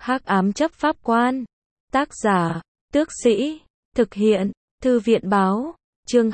Hắc ám chấp pháp quan. Tác giả, Tước Sĩ. Thực hiện, Thư viện báo. Chương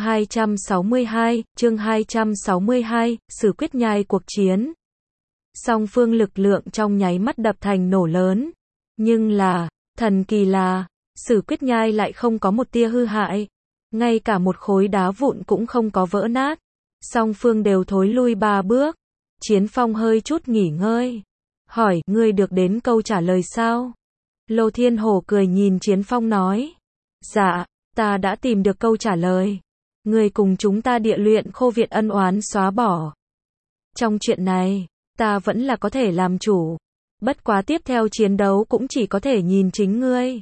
262, Sử Quyết Nhai cuộc chiến. Song phương lực lượng trong nháy mắt đập thành nổ lớn. Nhưng là, thần kỳ là, Sử Quyết Nhai lại không có một tia hư hại. Ngay cả một khối đá vụn cũng không có vỡ nát. Song phương đều thối lui 3 bước. Chiến Phong hơi chút nghỉ ngơi. Hỏi, ngươi được đến câu trả lời sao? Lô Thiên Hổ cười nhìn Chiến Phong nói. Dạ, ta đã tìm được câu trả lời. Ngươi cùng chúng ta địa luyện khô viện ân oán xóa bỏ. Trong chuyện này, ta vẫn là có thể làm chủ. Bất quá tiếp theo chiến đấu cũng chỉ có thể nhìn chính ngươi.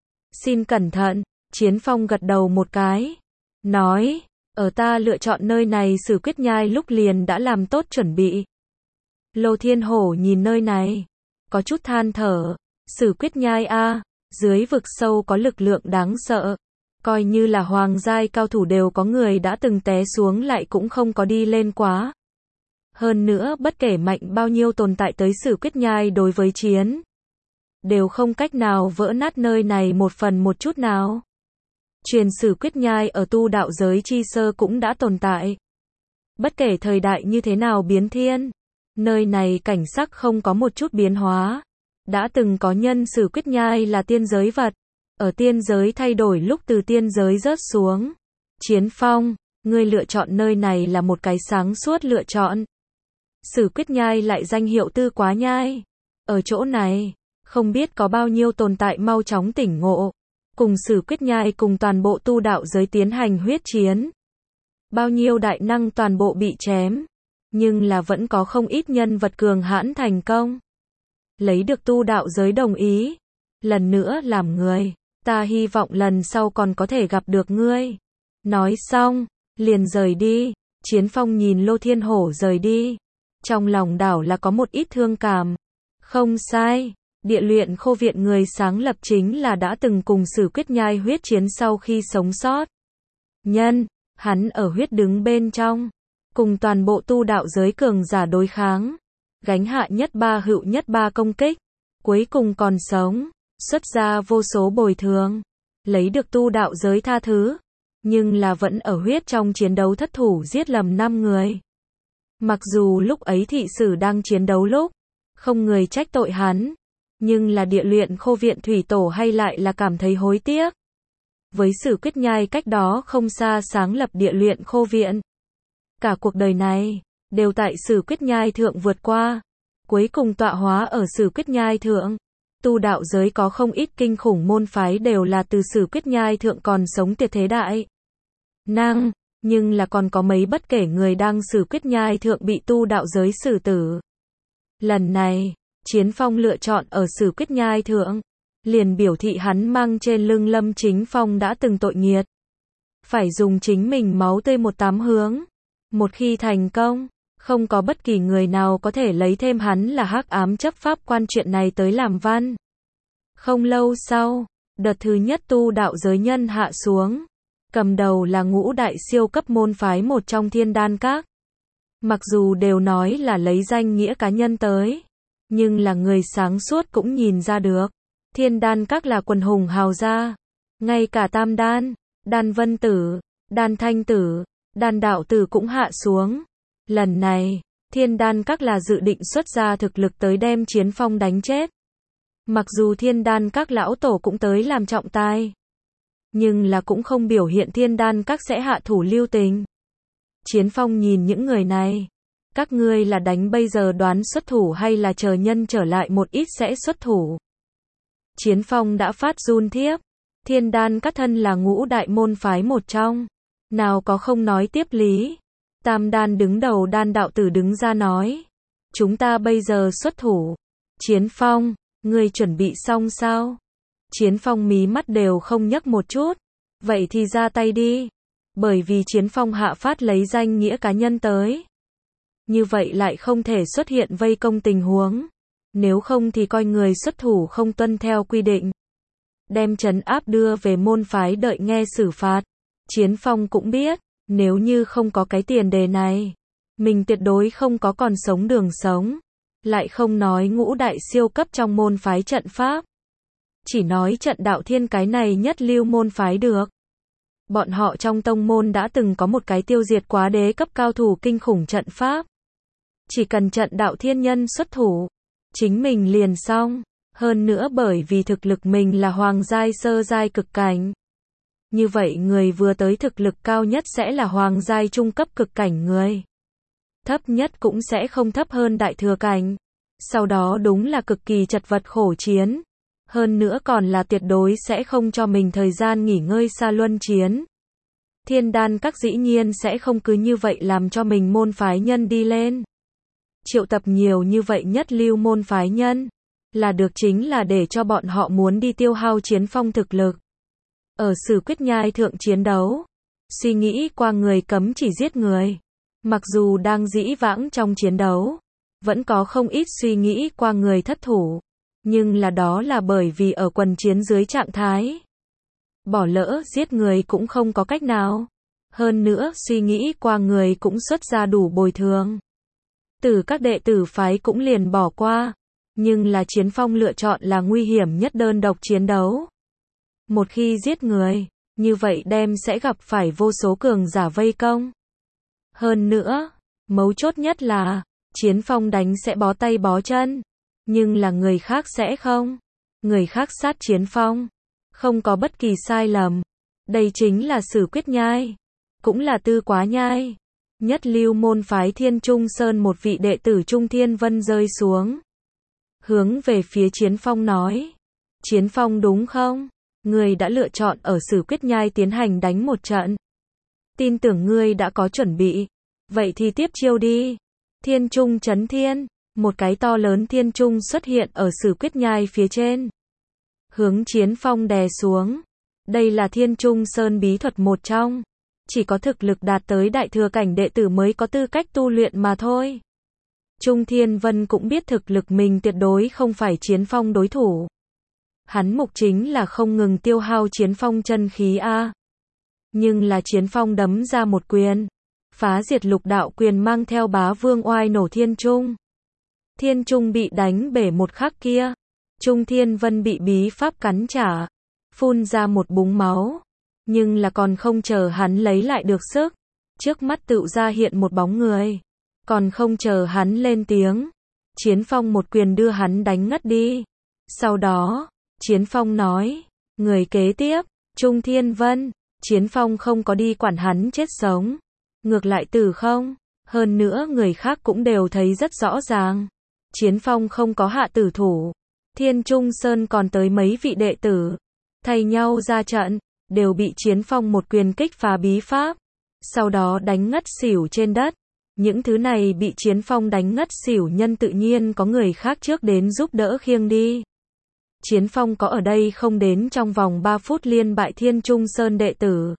Xin cẩn thận, Chiến Phong gật đầu một cái. Nói, ở ta lựa chọn nơi này Sử Quyết Nhai lúc liền đã làm tốt chuẩn bị. Lô Thiên Hổ nhìn nơi này, có chút than thở. Sử Quyết Nhai a, dưới vực sâu có lực lượng đáng sợ. Coi như là hoàng giai cao thủ đều có người đã từng té xuống lại cũng không có đi lên quá. Hơn nữa bất kể mạnh bao nhiêu tồn tại tới Sử Quyết Nhai đối với chiến, đều không cách nào vỡ nát nơi này một phần một chút nào. Truyền Sử Quyết Nhai ở tu đạo giới chi sơ cũng đã tồn tại. Bất kể thời đại như thế nào biến thiên, nơi này cảnh sắc không có một chút biến hóa. Đã từng có nhân Sử Quyết Nhai là tiên giới vật, ở tiên giới thay đổi lúc từ tiên giới rớt xuống. Chiến Phong, ngươi lựa chọn nơi này là một cái sáng suốt lựa chọn. Sử Quyết Nhai lại danh hiệu Tư Quá Nhai. Ở chỗ này, không biết có bao nhiêu tồn tại mau chóng tỉnh ngộ, cùng Sử Quyết Nhai cùng toàn bộ tu đạo giới tiến hành huyết chiến. Bao nhiêu đại năng toàn bộ bị chém, nhưng là vẫn có không ít nhân vật cường hãn thành công. Lấy được tu đạo giới đồng ý. Lần nữa làm người, ta hy vọng lần sau còn có thể gặp được ngươi. Nói xong, liền rời đi. Chiến Phong nhìn Lô Thiên Hổ rời đi. Trong lòng đảo là có một ít thương cảm. Không sai, địa luyện khô viện người sáng lập chính là đã từng cùng Sử Quyết Nhai huyết chiến sau khi sống sót. Hắn ở huyết đứng bên trong, cùng toàn bộ tu đạo giới cường giả đối kháng. Gánh hạ nhất ba hữu nhất ba công kích, cuối cùng còn sống, xuất ra vô số bồi thường, lấy được tu đạo giới tha thứ, nhưng là vẫn ở huyết trong chiến đấu thất thủ giết lầm 5 người. Mặc dù lúc ấy thị sử đang chiến đấu lúc, không người trách tội hắn, nhưng là địa luyện khô viện thủy tổ hay lại là cảm thấy hối tiếc. Với Sử Quyết Nhai cách đó không xa sáng lập địa luyện khô viện. Cả cuộc đời này, đều tại Sử Quyết Nhai thượng vượt qua, cuối cùng tọa hóa ở Sử Quyết Nhai thượng. Tu đạo giới có không ít kinh khủng môn phái đều là từ Sử Quyết Nhai thượng còn sống tuyệt thế đại năng, nhưng là còn có mấy bất kể người đang Sử Quyết Nhai thượng bị tu đạo giới xử tử. Lần này, Chiến Phong lựa chọn ở Sử Quyết Nhai thượng, liền biểu thị hắn mang trên lưng Lâm Chính Phong đã từng tội nghiệt, phải dùng chính mình máu tươi một tám hướng. Một khi thành công, không có bất kỳ người nào có thể lấy thêm hắn là hắc ám chấp pháp quan chuyện này tới làm văn. Không lâu sau, đợt thứ nhất tu đạo giới nhân hạ xuống. Cầm đầu là ngũ đại siêu cấp môn phái một trong Thiên Đan Các. Mặc dù đều nói là lấy danh nghĩa cá nhân tới, nhưng là người sáng suốt cũng nhìn ra được. Thiên Đan Các là quần hùng hào gia. Ngay cả Tam Đan, Đan Vân Tử, Đan Thanh Tử, Đan Đạo Tử cũng hạ xuống. Lần này, Thiên Đan Các là dự định xuất ra thực lực tới đem Chiến Phong đánh chết. Mặc dù Thiên Đan Các lão tổ cũng tới làm trọng tài, nhưng là cũng không biểu hiện Thiên Đan Các sẽ hạ thủ lưu tình. Chiến Phong nhìn những người này. Các ngươi là đánh bây giờ đoán xuất thủ hay là chờ nhân trở lại một ít sẽ xuất thủ? Chiến Phong đã phát run thiếp. Thiên Đan Các thân là ngũ đại môn phái một trong. Nào có không nói tiếp lý. Tam Đan đứng đầu Đan Đạo Tử đứng ra nói. Chúng ta bây giờ xuất thủ. Chiến Phong, ngươi chuẩn bị xong sao? Chiến Phong mí mắt đều không nhấc một chút. Vậy thì ra tay đi. Bởi vì Chiến Phong hạ phát lấy danh nghĩa cá nhân tới. Như vậy lại không thể xuất hiện vây công tình huống. Nếu không thì coi người xuất thủ không tuân theo quy định. Đem trấn áp đưa về môn phái đợi nghe xử phạt. Chiến Phong cũng biết, nếu như không có cái tiền đề này, mình tuyệt đối không có còn sống đường sống. lại không nói ngũ đại siêu cấp trong môn phái trận pháp. Chỉ nói trận đạo thiên cái này nhất lưu môn phái được. Bọn họ trong tông môn đã từng có một cái tiêu diệt quá đế cấp cao thủ kinh khủng trận pháp. Chỉ cần trận đạo thiên nhân xuất thủ, chính mình liền xong. Hơn nữa bởi vì thực lực mình là hoàng giai sơ giai cực cảnh. Như vậy người vừa tới thực lực cao nhất sẽ là hoàng giai trung cấp cực cảnh người. Thấp nhất cũng sẽ không thấp hơn đại thừa cảnh. Sau đó đúng là cực kỳ chật vật khổ chiến. Hơn nữa còn là tuyệt đối sẽ không cho mình thời gian nghỉ ngơi xa luân chiến. Thiên đan các dĩ nhiên sẽ không cứ như vậy làm cho mình môn phái nhân đi lên. Triệu tập nhiều như vậy nhất lưu môn phái nhân. Là được chính là để cho bọn họ muốn đi tiêu hao chiến phong thực lực. Ở Sử Quyết Nhai thượng chiến đấu. Suy nghĩ qua người cấm chỉ giết người. Mặc dù đang dĩ vãng trong chiến đấu. Vẫn có không ít suy nghĩ qua người thất thủ. Nhưng là đó là bởi vì ở quần chiến dưới trạng thái. Bỏ lỡ giết người cũng không có cách nào. Hơn nữa suy nghĩ qua người cũng xuất ra đủ bồi thường. Từ các đệ tử phái cũng liền bỏ qua. Nhưng là chiến phong lựa chọn là nguy hiểm nhất đơn độc chiến đấu. Một khi giết người, như vậy đem sẽ gặp phải vô số cường giả vây công. Hơn nữa, mấu chốt nhất là, chiến phong đánh sẽ bó tay bó chân. Nhưng là người khác sẽ không. Người khác sát chiến phong. Không có bất kỳ sai lầm. Đây chính là Sử Quyết Nhai. Cũng là Tư Quá Nhai. Nhất lưu môn phái Thiên Trung Sơn một vị đệ tử Trung Thiên Vân rơi xuống. Hướng về phía chiến phong nói. Chiến phong đúng không? Ngươi đã lựa chọn ở Sử Quyết Nhai tiến hành đánh một trận. Tin tưởng ngươi đã có chuẩn bị. Vậy thì tiếp chiêu đi. Thiên Trung Chấn Thiên. Một cái to lớn thiên trung xuất hiện ở Sử Quyết Nhai phía trên. Hướng chiến phong đè xuống. Đây là Thiên Trung Sơn bí thuật một trong. Chỉ có thực lực đạt tới đại thừa cảnh đệ tử mới có tư cách tu luyện mà thôi. Trung Thiên Vân cũng biết thực lực mình tuyệt đối không phải chiến phong đối thủ. Hắn mục chính là không ngừng tiêu hao chiến phong chân khí a. Nhưng là chiến phong đấm ra một quyền. Phá diệt lục đạo quyền mang theo bá vương oai nổ thiên trung. Thiên trung bị đánh bể một khắc kia. Trung Thiên Vân bị bí pháp cắn trả. Phun ra một búng máu. Nhưng là còn không chờ hắn lấy lại được sức. Trước mắt tựu ra hiện một bóng người. Còn không chờ hắn lên tiếng. Chiến phong một quyền đưa hắn đánh ngất đi. Sau đó, Chiến phong nói. Người kế tiếp, Trung Thiên Vân. Chiến phong không có đi quản hắn chết sống. Ngược lại tử không. Hơn nữa người khác cũng đều thấy rất rõ ràng. Chiến phong không có hạ tử thủ. Thiên Trung Sơn còn tới mấy vị đệ tử. Thay nhau ra trận. Đều bị chiến phong một quyền kích phá bí pháp. Sau đó đánh ngất xỉu trên đất. Những thứ này bị chiến phong đánh ngất xỉu nhân tự nhiên có người khác trước đến giúp đỡ khiêng đi. Chiến phong có ở đây không đến trong vòng 3 phút liên bại Thiên Trung Sơn đệ tử.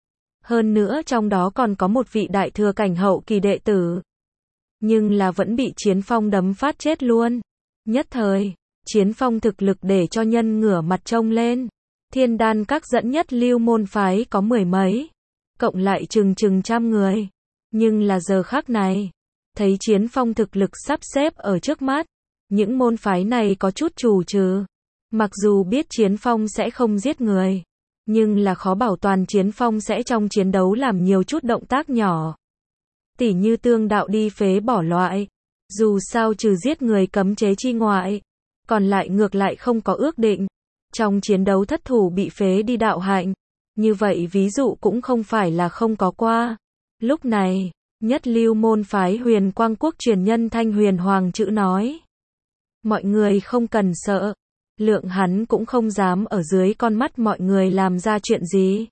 Hơn nữa trong đó còn có một vị đại thừa cảnh hậu kỳ đệ tử. Nhưng là vẫn bị chiến phong đấm phát chết luôn. Nhất thời, chiến phong thực lực để cho nhân ngửa mặt trông lên. Thiên đan các dẫn nhất lưu môn phái có mười mấy. Cộng lại chừng trăm người. Nhưng là giờ khắc này. Thấy chiến phong thực lực sắp xếp ở trước mắt. Những môn phái này có chút trù trừ. Mặc dù biết chiến phong sẽ không giết người. Nhưng là khó bảo toàn chiến phong sẽ trong chiến đấu làm nhiều chút động tác nhỏ. Tỉ như tương đạo đi phế bỏ loại. Dù sao trừ giết người cấm chế chi ngoại. Còn lại ngược lại không có ước định. Trong chiến đấu thất thủ bị phế đi đạo hạnh. Như vậy ví dụ cũng không phải là không có qua. Lúc này, nhất lưu môn phái Huyền Quang Quốc truyền nhân Thanh Huyền Hoàng chữ nói. Mọi người không cần sợ. Lượng hắn cũng không dám ở dưới con mắt mọi người làm ra chuyện gì.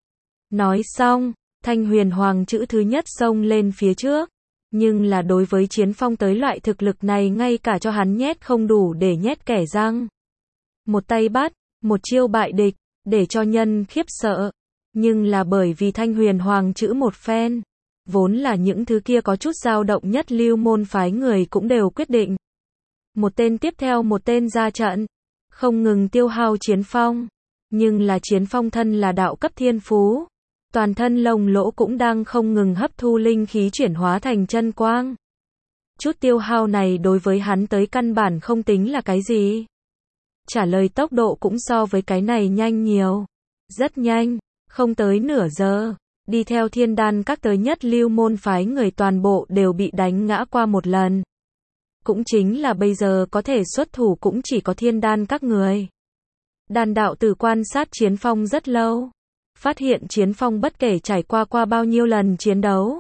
Nói xong, Thanh Huyền Hoàng chữ thứ nhất xông lên phía trước. Nhưng là đối với chiến phong tới loại thực lực này ngay cả cho hắn nhét không đủ để nhét kẻ răng. Một tay bắt, một chiêu bại địch, để cho nhân khiếp sợ. Nhưng là bởi vì Thanh Huyền Hoàng chữ một phen. Vốn là những thứ kia có chút dao động nhất lưu môn phái người cũng đều quyết định. Một tên tiếp theo một tên ra trận. Không ngừng tiêu hao chiến phong. Nhưng là chiến phong thân là đạo cấp thiên phú. Toàn thân lồng lỗ cũng đang không ngừng hấp thu linh khí chuyển hóa thành chân quang. Chút tiêu hao này đối với hắn tới căn bản không tính là cái gì. Trả lời tốc độ cũng so với cái này nhanh nhiều. Rất nhanh, không tới nửa giờ, đi theo Thiên Đan Các tới nhất lưu môn phái người toàn bộ đều bị đánh ngã qua một lần. Cũng chính là bây giờ có thể xuất thủ cũng chỉ có Thiên Đan Các người. Đan đạo tử quan sát Chiến Phong rất lâu. Phát hiện Chiến Phong bất kể trải qua bao nhiêu lần chiến đấu,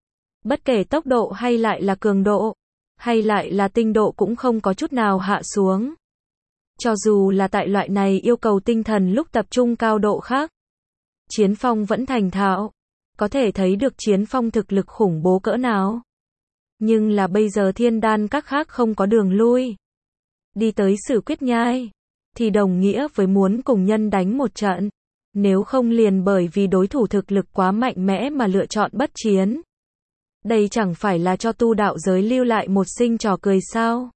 bất kể tốc độ hay lại là cường độ, hay lại là tinh độ cũng không có chút nào hạ xuống. Cho dù là tại loại này yêu cầu tinh thần lúc tập trung cao độ khác, Chiến Phong vẫn thành thạo. Có thể thấy được Chiến Phong thực lực khủng bố cỡ nào. Nhưng là bây giờ Thiên Đan Các khác không có đường lui. Đi tới Sử Quyết Nhai, thì đồng nghĩa với muốn cùng nhân đánh một trận. Nếu không liền bởi vì đối thủ thực lực quá mạnh mẽ mà lựa chọn bất chiến. Đây chẳng phải là cho tu đạo giới lưu lại một sinh trò cười sao.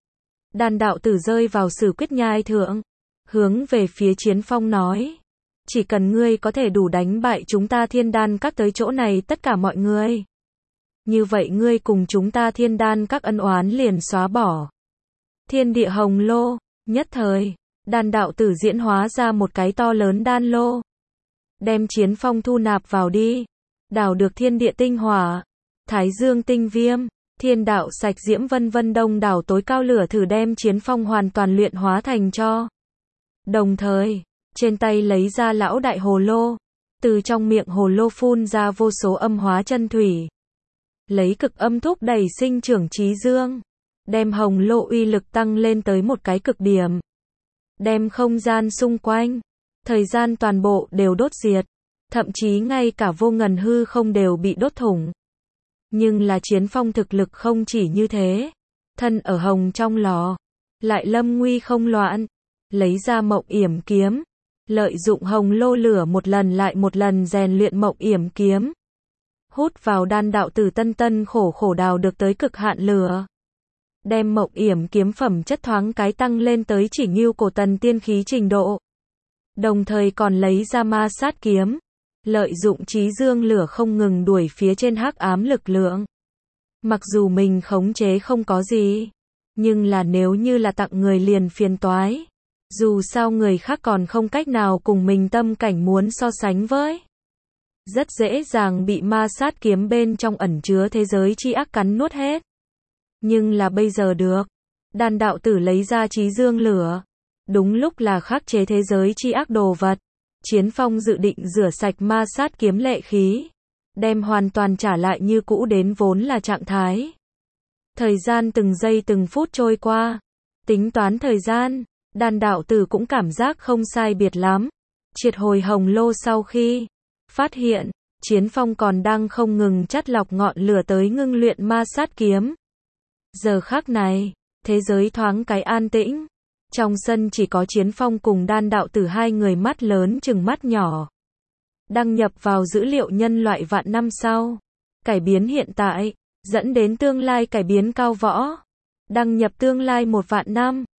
Đan đạo tử rơi vào Sử Quyết Nhai thượng, hướng về phía Chiến Phong nói. Chỉ cần ngươi có thể đủ đánh bại chúng ta Thiên Đan Các tới chỗ này tất cả mọi người. Như vậy ngươi cùng chúng ta Thiên Đan Các ân oán liền xóa bỏ. Thiên địa hồng lô, nhất thời, đan đạo tử diễn hóa ra một cái to lớn đan lô. Đem Chiến Phong thu nạp vào đi. Đào được thiên địa tinh hỏa, thái dương tinh viêm, thiên đạo sạch diễm vân vân đông đảo tối cao lửa thử đem Chiến Phong hoàn toàn luyện hóa thành cho. Đồng thời, trên tay lấy ra lão đại hồ lô, từ trong miệng hồ lô phun ra vô số âm hóa chân thủy. Lấy cực âm thúc đẩy sinh trưởng trí dương, đem hồng lô uy lực tăng lên tới một cái cực điểm. Đem không gian xung quanh, thời gian toàn bộ đều đốt diệt, thậm chí ngay cả vô ngần hư không đều bị đốt thủng. Nhưng là Chiến Phong thực lực không chỉ như thế, thân ở hồng trong lò, lại lâm nguy không loạn, lấy ra Mộng Yểm kiếm, lợi dụng hồng lô lửa một lần lại một lần rèn luyện Mộng Yểm kiếm. Hút vào đan đạo tử tân khổ đào được tới cực hạn lửa. Đem Mộng Yểm kiếm phẩm chất thoáng cái tăng lên tới chỉ ngưu cổ tần tiên khí trình độ. Đồng thời còn lấy ra ma sát kiếm, lợi dụng trí dương lửa không ngừng đuổi phía trên hắc ám lực lượng. Mặc dù mình khống chế không có gì, nhưng là nếu như là tặng người liền phiền toái. Dù sao người khác còn không cách nào cùng mình tâm cảnh muốn so sánh với. Rất dễ dàng bị ma sát kiếm bên trong ẩn chứa thế giới chi ác cắn nuốt hết. Nhưng là bây giờ được. Đan đạo tử lấy ra trí dương lửa. Đúng lúc là khắc chế thế giới chi ác đồ vật. Chiến Phong dự định rửa sạch ma sát kiếm lệ khí. Đem hoàn toàn trả lại như cũ đến vốn là trạng thái. Thời gian từng giây từng phút trôi qua. Tính toán thời gian, đan đạo tử cũng cảm giác không sai biệt lắm. Triệt hồi hồng lô sau khi phát hiện, Chiến Phong còn đang không ngừng chắt lọc ngọn lửa tới ngưng luyện ma sát kiếm. Giờ khắc này, thế giới thoáng cái an tĩnh. Trong sân chỉ có Chiến Phong cùng đan đạo tử hai người mắt lớn chừng mắt nhỏ. Đăng nhập vào dữ liệu nhân loại vạn năm sau. Cải biến hiện tại, dẫn đến tương lai cải biến cao võ. Đăng nhập tương lai 1 vạn năm.